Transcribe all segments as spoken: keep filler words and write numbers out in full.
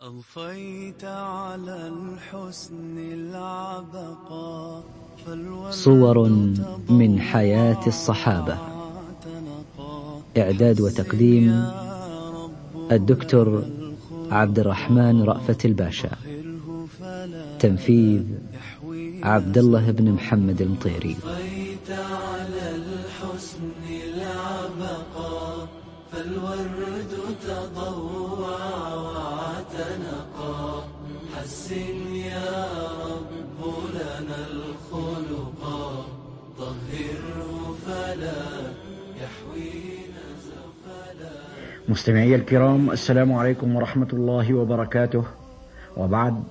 أضفيت على الحسن العبقى صور من حياة الصحابة. إعداد وتقديم الدكتور عبد الرحمن رأفت الباشا. تنفيذ عبد الله بن محمد المطيري. أضفيت على الحسن العبقى فالورد تضوع واعتنقا حسن يا رب لنا الخلقا طهره فلا يحوينا زفلا. مستمعي الكرام، السلام عليكم ورحمة الله وبركاته. وبعد،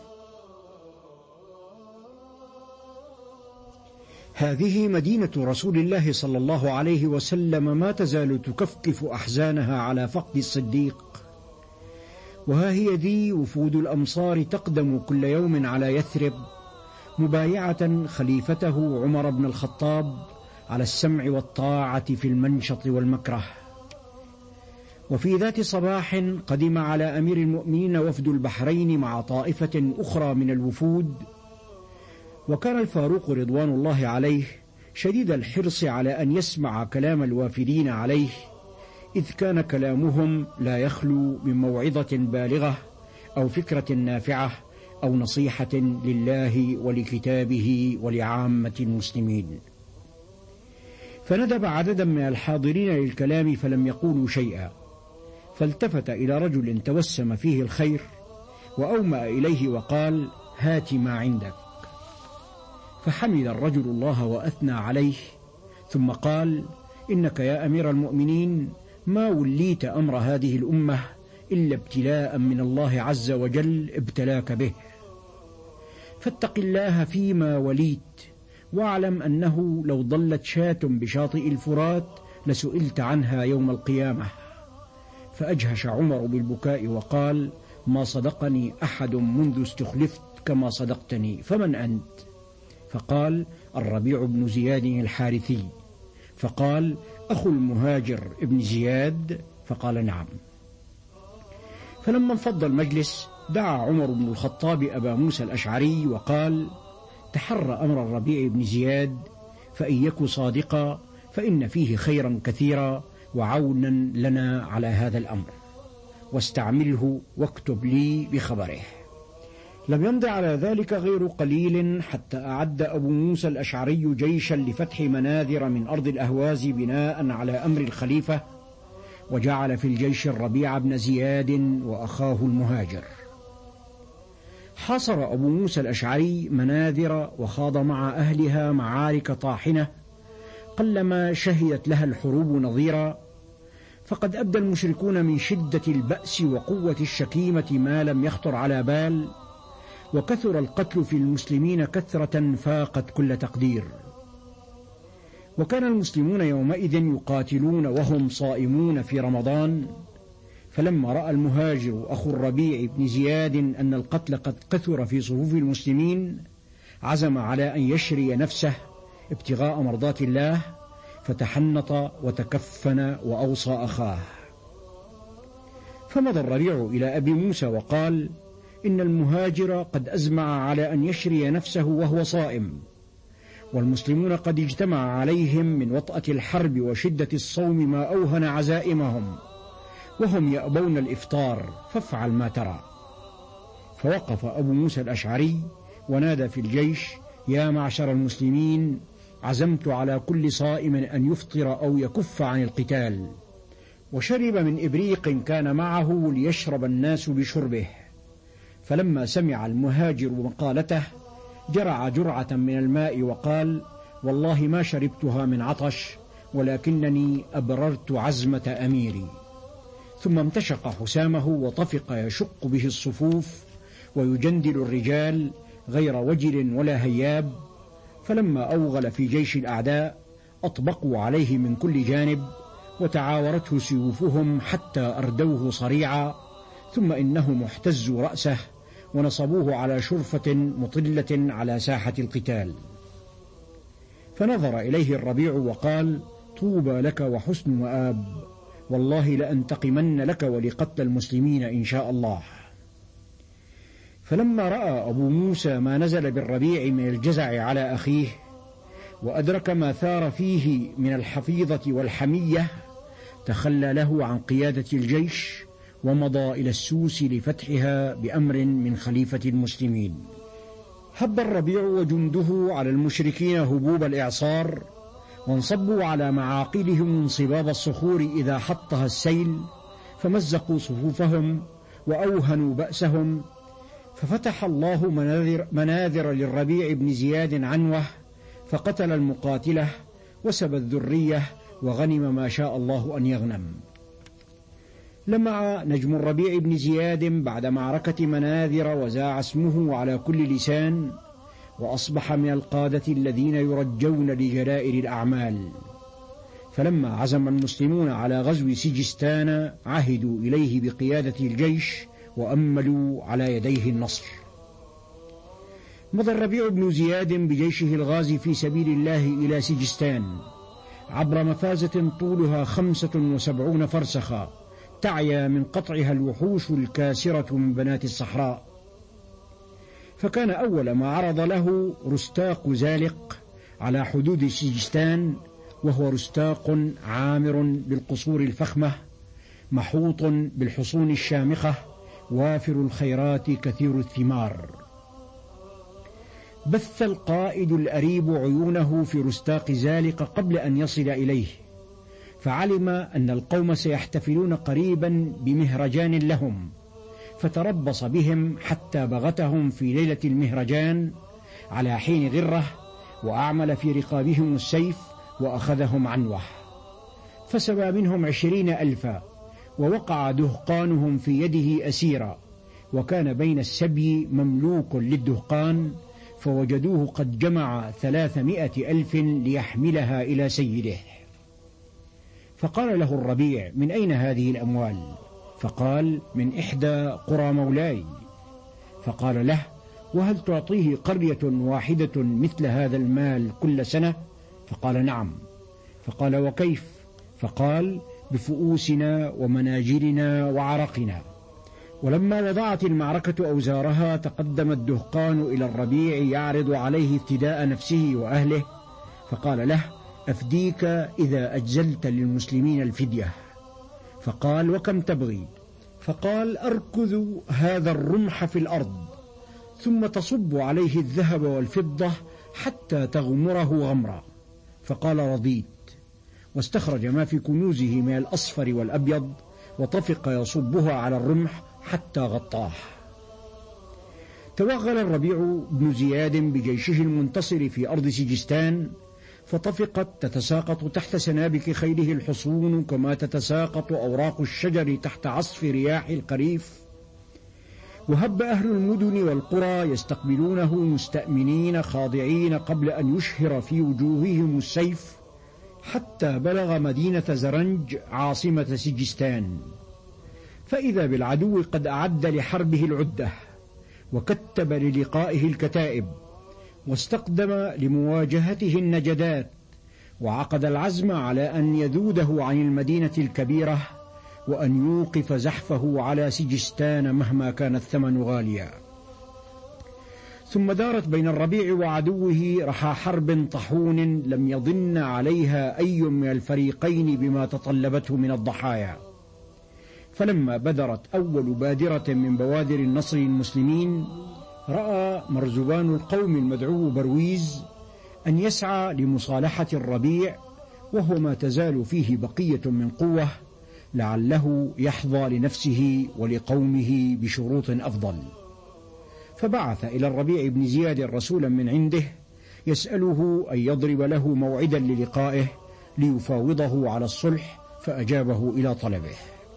هذه مدينة رسول الله صلى الله عليه وسلم ما تزال تكفكف أحزانها على فقد الصديق، وها هي ذي وفود الأمصار تقدم كل يوم على يثرب مبايعة خليفته عمر بن الخطاب على السمع والطاعة في المنشط والمكره. وفي ذات صباح قدم على أمير المؤمنين وفد البحرين مع طائفة أخرى من الوفود، وكان الفاروق رضوان الله عليه شديد الحرص على أن يسمع كلام الوافدين عليه، إذ كان كلامهم لا يخلو من موعظة بالغة أو فكرة نافعة أو نصيحة لله ولكتابه ولعامة المسلمين. فندب عددا من الحاضرين للكلام فلم يقولوا شيئا، فالتفت إلى رجل توسم فيه الخير وأومأ إليه وقال: هات ما عندك. فحمد الرجل الله وأثنى عليه، ثم قال: إنك يا أمير المؤمنين ما وليت أمر هذه الأمة إلا ابتلاء من الله عز وجل ابتلاك به، فاتق الله فيما وليت، واعلم أنه لو ضلت شاة بشاطئ الفرات لسئلت عنها يوم القيامة. فأجهش عمر بالبكاء وقال: ما صدقني أحد منذ استخلفت كما صدقتني، فمن أنت؟ فقال: الربيع بن زياد الحارثي. فقال: أخو المهاجر ابن زياد؟ فقال: نعم. فلما انفض المجلس دعا عمر بن الخطاب أبا موسى الأشعري وقال: تحرى أمر الربيع بن زياد، فإن يك صادقا فإن فيه خيرا كثيرا وعونا لنا على هذا الأمر، واستعمله واكتب لي بخبره. لم يمض على ذلك غير قليل حتى أعد أبو موسى الأشعري جيشا لفتح مناذر من أرض الأهواز بناء على أمر الخليفة، وجعل في الجيش الربيع بن زياد وأخاه المهاجر. حاصر أبو موسى الأشعري مناذر وخاض مع أهلها معارك طاحنة قلما شهدت لها الحروب نظيرا، فقد أبدى المشركون من شدة البأس وقوة الشكيمة ما لم يخطر على بال، وكثر القتل في المسلمين كثرة فاقت كل تقدير. وكان المسلمون يومئذ يقاتلون وهم صائمون في رمضان، فلما رأى المهاجر أخو الربيع بن زياد أن القتل قد كثر في صفوف المسلمين عزم على أن يشري نفسه ابتغاء مرضات الله، فتحنط وتكفن وأوصى أخاه. فمضى الربيع إلى أبي موسى وقال: إن المهاجر قد أزمع على أن يشري نفسه وهو صائم، والمسلمون قد اجتمع عليهم من وطأة الحرب وشدة الصوم ما أوهن عزائمهم، وهم يأبون الإفطار، فافعل ما ترى. فوقف أبو موسى الأشعري ونادى في الجيش: يا معشر المسلمين، عزمت على كل صائم أن يفطر أو يكف عن القتال. وشرب من إبريق كان معه ليشرب الناس بشربه. فلما سمع المهاجر مقالته جرع جرعة من الماء وقال: والله ما شربتها من عطش، ولكنني أبررت عزمة أميري. ثم امتشق حسامه وطفق يشق به الصفوف ويجندل الرجال غير وجل ولا هياب. فلما أوغل في جيش الأعداء أطبقوا عليه من كل جانب، وتعاورته سيوفهم حتى أردوه صريعا، ثم إنهم احتزوا رأسه ونصبوه على شرفة مطلة على ساحة القتال. فنظر إليه الربيع وقال: طوبى لك وحسن مآب، والله لأنتقمن لك ولقتل المسلمين إن شاء الله. فلما رأى أبو موسى ما نزل بالربيع من الجزع على أخيه، وأدرك ما ثار فيه من الحفيظة والحمية، تخلى له عن قيادة الجيش ومضى إلى السوس لفتحها بأمر من خليفة المسلمين. هب الربيع وجنده على المشركين هبوب الإعصار، وانصبوا على معاقلهم انصباب الصخور إذا حطها السيل، فمزقوا صفوفهم وأوهنوا بأسهم، ففتح الله مناذر, مناذر للربيع بن زياد عنوه، فقتل المقاتلة وسبى الذرية وغنم ما شاء الله أن يغنم. لمع نجم الربيع بن زياد بعد معركة مناذر وزاع اسمه على كل لسان، وأصبح من القادة الذين يرجون لجلائر الأعمال. فلما عزم المسلمون على غزو سجستان عهدوا إليه بقيادة الجيش وأملوا على يديه النصر. مضى الربيع بن زياد بجيشه الغازي في سبيل الله إلى سجستان عبر مفازة طولها خمسة وسبعون فرسخا، تعيا من قطعها الوحوش الكاسرة من بنات الصحراء. فكان أول ما عرض له رستاق زالق على حدود سجستان، وهو رستاق عامر بالقصور الفخمة، محوط بالحصون الشامخة، وافر الخيرات كثير الثمار. بث القائد الأريب عيونه في رستاق زالق قبل أن يصل إليه، فعلم أن القوم سيحتفلون قريبا بمهرجان لهم، فتربص بهم حتى بغتهم في ليلة المهرجان على حين غرة، وأعمل في رقابهم السيف وأخذهم عنوه، فسبى منهم عشرين ألفا، ووقع دهقانهم في يده أسيرا، وكان بين السبي مملوك للدهقان، فوجدوه قد جمع ثلاثمائة ألف ليحملها إلى سيده. فقال له الربيع: من أين هذه الأموال؟ فقال: من إحدى قرى مولاي. فقال له: وهل تعطيه قرية واحدة مثل هذا المال كل سنة؟ فقال: نعم. فقال: وكيف؟ فقال: بفؤوسنا ومناجلنا وعرقنا. ولما وضعت المعركة أوزارها، تقدم الدهقان إلى الربيع يعرض عليه افتداء نفسه وأهله، فقال له: أفديك إذا أجزلت للمسلمين الفدية. فقال: وكم تبغي؟ فقال: أركض هذا الرمح في الأرض، ثم تصب عليه الذهب والفضة حتى تغمره غمرا. فقال: رضيت. واستخرج ما في كنوزه من الأصفر والأبيض، وطفق يصبها على الرمح حتى غطاه. توغل الربيع بن زياد بجيشه المنتصر في أرض سجستان، فطفقت تتساقط تحت سنابك خيله الحصون كما تتساقط أوراق الشجر تحت عصف رياح القريف. وهب أهل المدن والقرى يستقبلونه مستأمنين خاضعين قبل أن يشهر في وجوههم السيف، حتى بلغ مدينة زرنج عاصمة سجستان، فإذا بالعدو قد أعد لحربه العدة، وكتب للقائه الكتائب، واستقدم لمواجهته النجدات، وعقد العزم على أن يذوده عن المدينة الكبيرة، وأن يوقف زحفه على سجستان مهما كان الثمن غاليا. ثم دارت بين الربيع وعدوه رحى حرب طحون لم يضن عليها أي من الفريقين بما تطلبته من الضحايا. فلما بدرت أول بادرة من بوادر النصر المسلمين، رأى مرزبان القوم المدعو برويز أن يسعى لمصالحة الربيع، وهو ما تزال فيه بقية من قوة، لعله يحظى لنفسه ولقومه بشروط أفضل. فبعث إلى الربيع بن زياد رسولا من عنده يسأله أن يضرب له موعدا للقائه ليفاوضه على الصلح، فأجابه إلى طلبه.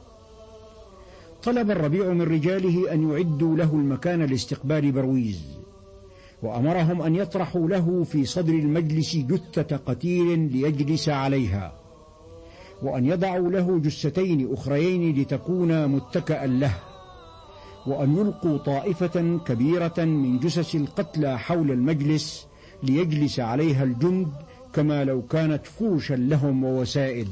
طلب الربيع من رجاله أن يعدوا له المكان لاستقبال برويز، وأمرهم أن يطرحوا له في صدر المجلس جثة قتيل ليجلس عليها، وأن يضعوا له جثتين أخريين لتكون متكأ له، وأن يلقوا طائفة كبيرة من جثث القتلى حول المجلس ليجلس عليها الجند كما لو كانت فرشا لهم ووسائد.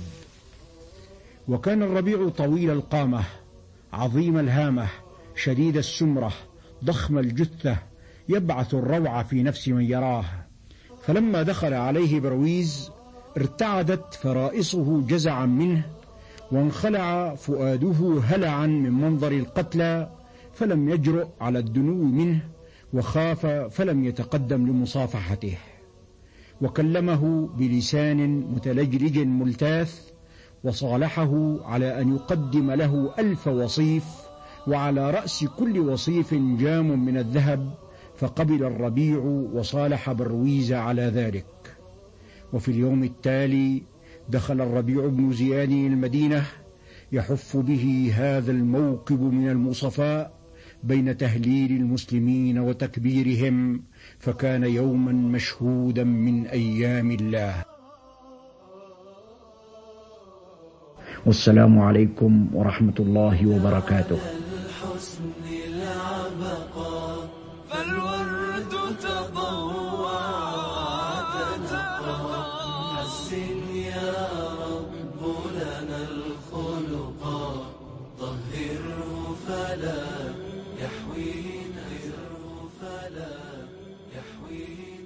وكان الربيع طويل القامة، عظيم الهامة، شديد السمرة، ضخم الجثة يبعث الروع في نفس من يراه. فلما دخل عليه برويز ارتعدت فرائصه جزعا منه، وانخلع فؤاده هلعا من منظر القتلى، فلم يجرؤ على الدنو منه، وخاف فلم يتقدم لمصافحته. وكلمه بلسان متلجلج ملتاث، وصالحه على أن يقدم له ألف وصيف، وعلى رأس كل وصيف جام من الذهب، فقبل الربيع وصالح برويز على ذلك. وفي اليوم التالي دخل الربيع بن زياد المدينة يحف به هذا الموكب من المصفاء بين تهليل المسلمين وتكبيرهم، فكان يوما مشهودا من أيام الله. والسلام عليكم ورحمة الله وبركاته. الحسن العبقى فالورد تضوع وتنقى، حسن يا رب لنا الخلقا، طهره فلا يحوي غيره فلا يحوي